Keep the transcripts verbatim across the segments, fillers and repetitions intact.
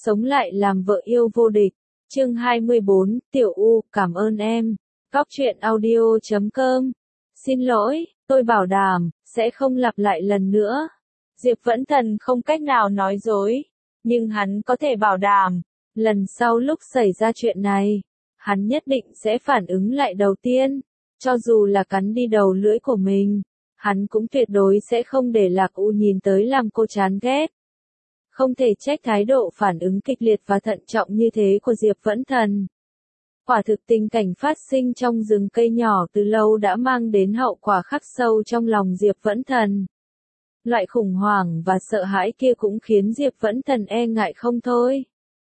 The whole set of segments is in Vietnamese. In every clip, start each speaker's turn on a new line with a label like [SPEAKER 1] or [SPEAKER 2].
[SPEAKER 1] sống lại làm vợ yêu vô địch. Chương hai mươi bốn, Tiểu U, cảm ơn em. Góc truyện audio chấm com. Xin lỗi, tôi bảo đảm, sẽ không lặp lại lần nữa. Diệp Vẫn Thần không cách nào nói dối, nhưng hắn có thể bảo đảm, lần sau lúc xảy ra chuyện này, hắn nhất định sẽ phản ứng lại đầu tiên, cho dù là cắn đi đầu lưỡi của mình, hắn cũng tuyệt đối sẽ không để Lạc U nhìn tới làm cô chán ghét. Không thể trách thái độ phản ứng kịch liệt và thận trọng như thế của Diệp Vẫn Thần. Quả thực tình cảnh phát sinh trong rừng cây nhỏ từ lâu đã mang đến hậu quả khắc sâu trong lòng Diệp Vẫn Thần. Loại khủng hoảng và sợ hãi kia cũng khiến Diệp Vẫn Thần e ngại không thôi.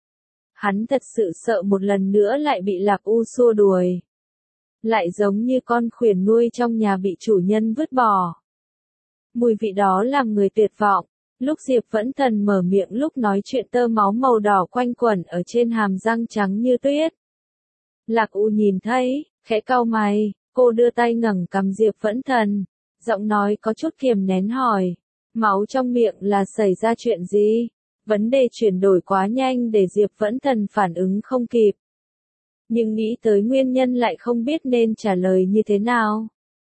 [SPEAKER 1] Hắn thật sự sợ một lần nữa lại bị Lạc U xua đuổi. Lại giống như con khuyển nuôi trong nhà bị chủ nhân vứt bỏ. Mùi vị đó làm người tuyệt vọng. Lúc Diệp Vẫn Thần mở miệng lúc nói chuyện tơ máu màu đỏ quanh quẩn ở trên hàm răng trắng như tuyết. Lạc U nhìn thấy, khẽ cau mày, cô đưa tay ngẩng cằm Diệp Vẫn Thần, giọng nói có chút kiềm nén hỏi, máu trong miệng là xảy ra chuyện gì? Vấn đề chuyển đổi quá nhanh để Diệp Vẫn Thần phản ứng không kịp. Nhưng nghĩ tới nguyên nhân lại không biết nên trả lời như thế nào.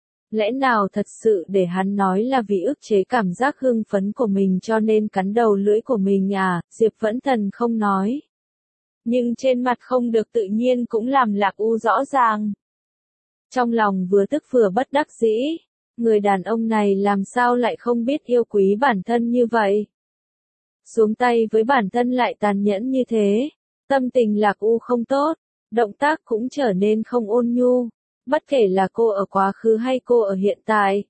[SPEAKER 1] Lẽ nào thật sự để hắn nói là vì ức chế cảm giác hưng phấn của mình cho nên cắn đầu lưỡi của mình à, Diệp Vẫn Thần không nói. Nhưng trên mặt không được tự nhiên cũng làm Lạc U rõ ràng. Trong lòng vừa tức vừa bất đắc dĩ, người đàn ông này làm sao lại không biết yêu quý bản thân như vậy. Xuống tay với bản thân lại tàn nhẫn như thế, tâm tình Lạc U không tốt, động tác cũng trở nên không ôn nhu. Bất kể là cô ở quá khứ hay cô ở hiện tại,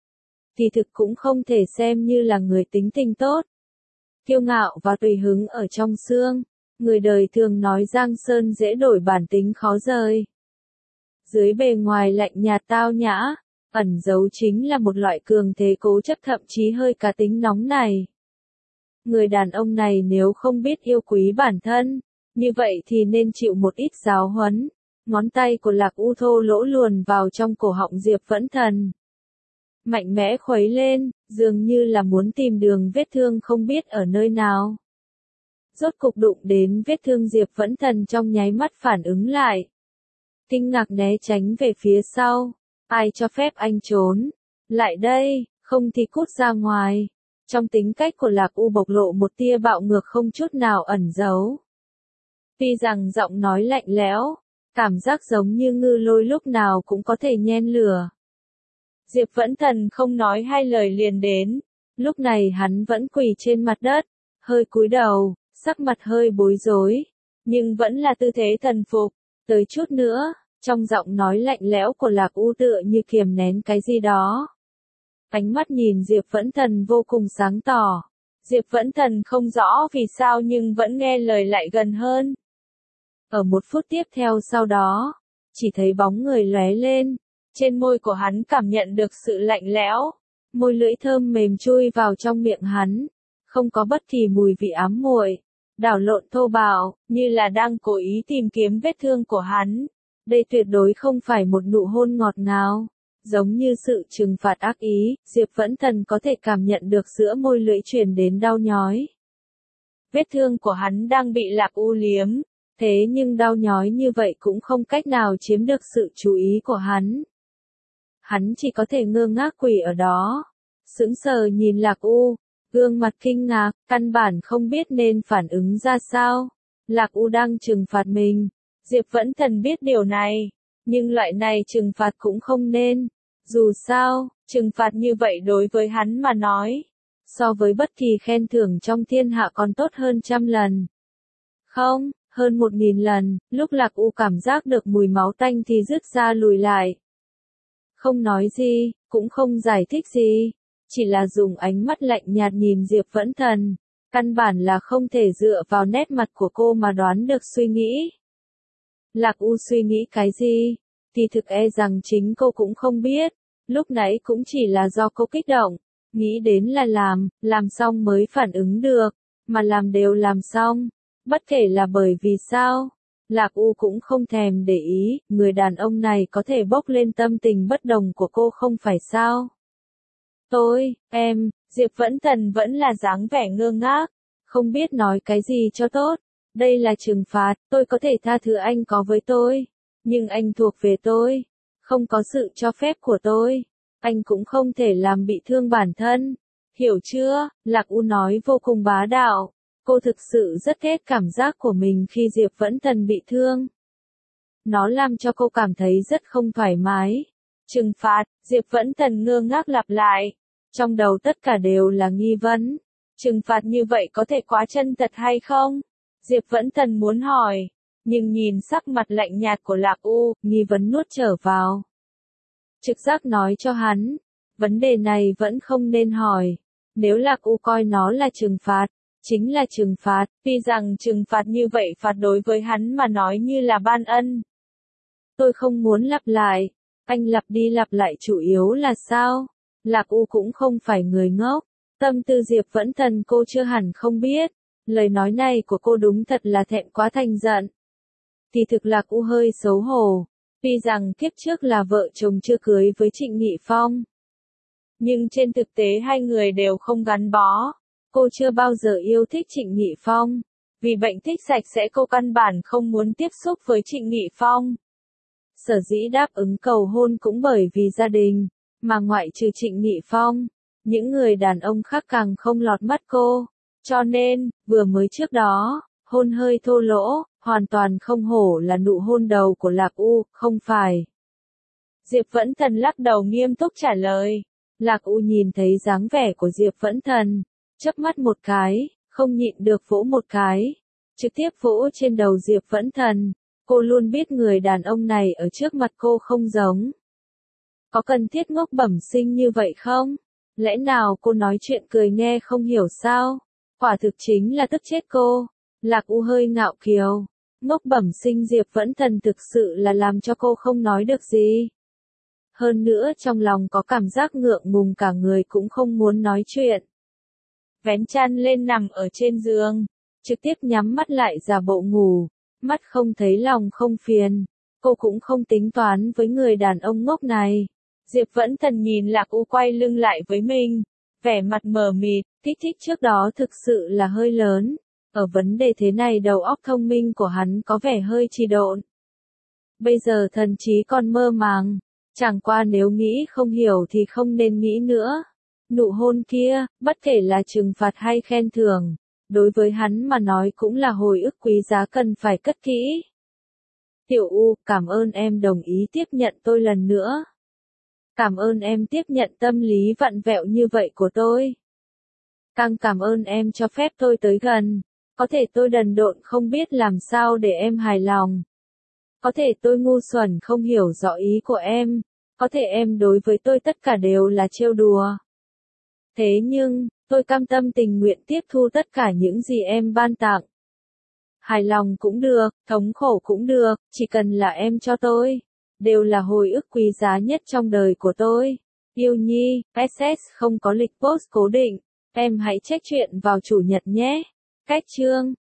[SPEAKER 1] thì thực cũng không thể xem như là người tính tình tốt. Kiêu ngạo và tùy hứng ở trong xương, người đời thường nói giang sơn dễ đổi bản tính khó rời. Dưới bề ngoài lạnh nhạt tao nhã, ẩn giấu chính là một loại cường thế cố chấp thậm chí hơi cá tính nóng này. Người đàn ông này nếu không biết yêu quý bản thân, như vậy thì nên chịu một ít giáo huấn. Ngón tay của Lạc U thô lỗ luồn vào trong cổ họng Diệp Vẫn Thần. Mạnh mẽ khuấy lên, dường như là muốn tìm đường vết thương không biết ở nơi nào. Rốt cục đụng đến vết thương Diệp Vẫn Thần trong nháy mắt phản ứng lại. Kinh ngạc né tránh về phía sau. Ai cho phép anh trốn? Lại đây, không thì cút ra ngoài. Trong tính cách của Lạc U bộc lộ một tia bạo ngược không chút nào ẩn giấu. Tuy rằng giọng nói lạnh lẽo, cảm giác giống như ngư lôi lúc nào cũng có thể nhen lửa. Diệp Vẫn Thần không nói hai lời liền đến. Lúc này hắn vẫn quỳ trên mặt đất, hơi cúi đầu, sắc mặt hơi bối rối, nhưng vẫn là tư thế thần phục. Tới chút nữa, trong giọng nói lạnh lẽo của Lạc U tựa như kiềm nén cái gì đó. Ánh mắt nhìn Diệp Vẫn Thần vô cùng sáng tỏ. Diệp Vẫn Thần không rõ vì sao nhưng vẫn nghe lời lại gần hơn. Ở một phút tiếp theo sau đó, chỉ thấy bóng người lóe lên, trên môi của hắn cảm nhận được sự lạnh lẽo, môi lưỡi thơm mềm chui vào trong miệng hắn, không có bất kỳ mùi vị ám muội, đảo lộn thô bạo, như là đang cố ý tìm kiếm vết thương của hắn. Đây tuyệt đối không phải một nụ hôn ngọt ngào, giống như sự trừng phạt ác ý, Diệp Vẫn Thần có thể cảm nhận được giữa môi lưỡi truyền đến đau nhói. Vết thương của hắn đang bị Lạc U liếm. Thế nhưng đau nhói như vậy cũng không cách nào chiếm được sự chú ý của hắn. Hắn chỉ có thể ngơ ngác quỳ ở đó, sững sờ nhìn Lạc U, gương mặt kinh ngạc, căn bản không biết nên phản ứng ra sao. Lạc U đang trừng phạt mình, Diệp Vẫn Thần biết điều này, nhưng loại này trừng phạt cũng không nên. Dù sao, trừng phạt như vậy đối với hắn mà nói, so với bất kỳ khen thưởng trong thiên hạ còn tốt hơn trăm lần. Không. Hơn một nghìn lần, lúc Lạc U cảm giác được mùi máu tanh thì rứt ra lùi lại. Không nói gì, cũng không giải thích gì, chỉ là dùng ánh mắt lạnh nhạt nhìn Diệp Vẫn Thần, căn bản là không thể dựa vào nét mặt của cô mà đoán được suy nghĩ. Lạc U suy nghĩ cái gì, thì thực e rằng chính cô cũng không biết, lúc nãy cũng chỉ là do cô kích động, nghĩ đến là làm, làm xong mới phản ứng được, mà làm đều làm xong. Bất kể là bởi vì sao, Lạc U cũng không thèm để ý, người đàn ông này có thể bốc lên tâm tình bất đồng của cô không phải sao. Tôi, em, Diệp Vẫn Thần vẫn là dáng vẻ ngơ ngác, không biết nói cái gì cho tốt. Đây là trừng phạt, tôi có thể tha thứ anh có với tôi, nhưng anh thuộc về tôi, không có sự cho phép của tôi. Anh cũng không thể làm bị thương bản thân. Hiểu chưa? Lạc U nói vô cùng bá đạo. Cô thực sự rất ghét cảm giác của mình khi Diệp Vẫn Thần bị thương. Nó làm cho cô cảm thấy rất không thoải mái. Trừng phạt, Diệp Vẫn Thần ngơ ngác lặp lại. Trong đầu tất cả đều là nghi vấn. Trừng phạt như vậy có thể quá chân thật hay không? Diệp Vẫn Thần muốn hỏi, nhưng nhìn sắc mặt lạnh nhạt của Lạc U, nghi vấn nuốt trở vào. Trực giác nói cho hắn, vấn đề này vẫn không nên hỏi. Nếu Lạc U coi nó là trừng phạt, chính là trừng phạt, tuy rằng trừng phạt như vậy phạt đối với hắn mà nói như là ban ân. Tôi không muốn lặp lại, anh lặp đi lặp lại chủ yếu là sao? Lạc U cũng không phải người ngốc, tâm tư Diệp Vẫn Thần cô chưa hẳn không biết, lời nói này của cô đúng thật là thẹn quá thành giận. Thì thực Lạc U hơi xấu hổ, tuy rằng kiếp trước là vợ chồng chưa cưới với Trịnh Nghị Phong. Nhưng trên thực tế hai người đều không gắn bó. Cô chưa bao giờ yêu thích Trịnh Nghị Phong. Vì bệnh thích sạch sẽ cô căn bản không muốn tiếp xúc với Trịnh Nghị Phong. Sở dĩ đáp ứng cầu hôn cũng bởi vì gia đình, mà ngoại trừ Trịnh Nghị Phong, những người đàn ông khác càng không lọt mắt cô. Cho nên, vừa mới trước đó, hôn hơi thô lỗ, hoàn toàn không hổ là nụ hôn đầu của Lạc U, không phải. Diệp Vẫn Thần lắc đầu nghiêm túc trả lời. Lạc U nhìn thấy dáng vẻ của Diệp Vẫn Thần, chớp mắt một cái, không nhịn được vỗ một cái, trực tiếp vỗ trên đầu Diệp Vẫn Thần. Cô luôn biết người đàn ông này ở trước mặt cô không giống. Có cần thiết ngốc bẩm sinh như vậy không? Lẽ nào cô nói chuyện cười nghe không hiểu sao? Quả thực chính là tức chết cô. Lạc U hơi ngạo kiều. Ngốc bẩm sinh Diệp Vẫn Thần thực sự là làm cho cô không nói được gì. Hơn nữa trong lòng có cảm giác ngượng ngùng cả người cũng không muốn nói chuyện. Vén chăn lên nằm ở trên giường, trực tiếp nhắm mắt lại giả bộ ngủ, mắt không thấy lòng không phiền. Cô cũng không tính toán với người đàn ông ngốc này. Diệp Vẫn Thần nhìn Lạc U quay lưng lại với mình, vẻ mặt mờ mịt, kích thích trước đó thực sự là hơi lớn. Ở vấn đề thế này đầu óc thông minh của hắn có vẻ hơi trì độn. Bây giờ thần trí còn mơ màng, chẳng qua nếu nghĩ không hiểu thì không nên nghĩ nữa. Nụ hôn kia, bất kể là trừng phạt hay khen thưởng, đối với hắn mà nói cũng là hồi ức quý giá cần phải cất kỹ. Tiểu U, cảm ơn em đồng ý tiếp nhận tôi lần nữa. Cảm ơn em tiếp nhận tâm lý vặn vẹo như vậy của tôi. Càng cảm ơn em cho phép tôi tới gần. Có thể tôi đần độn không biết làm sao để em hài lòng. Có thể tôi ngu xuẩn không hiểu rõ ý của em. Có thể em đối với tôi tất cả đều là trêu đùa. Thế nhưng, tôi cam tâm tình nguyện tiếp thu tất cả những gì em ban tặng. Hài lòng cũng được, thống khổ cũng được, chỉ cần là em cho tôi. Đều là hồi ức quý giá nhất trong đời của tôi. Yêu Nhi, ét ét không có lịch post cố định. Em hãy check chuyện vào chủ nhật nhé. Cách chương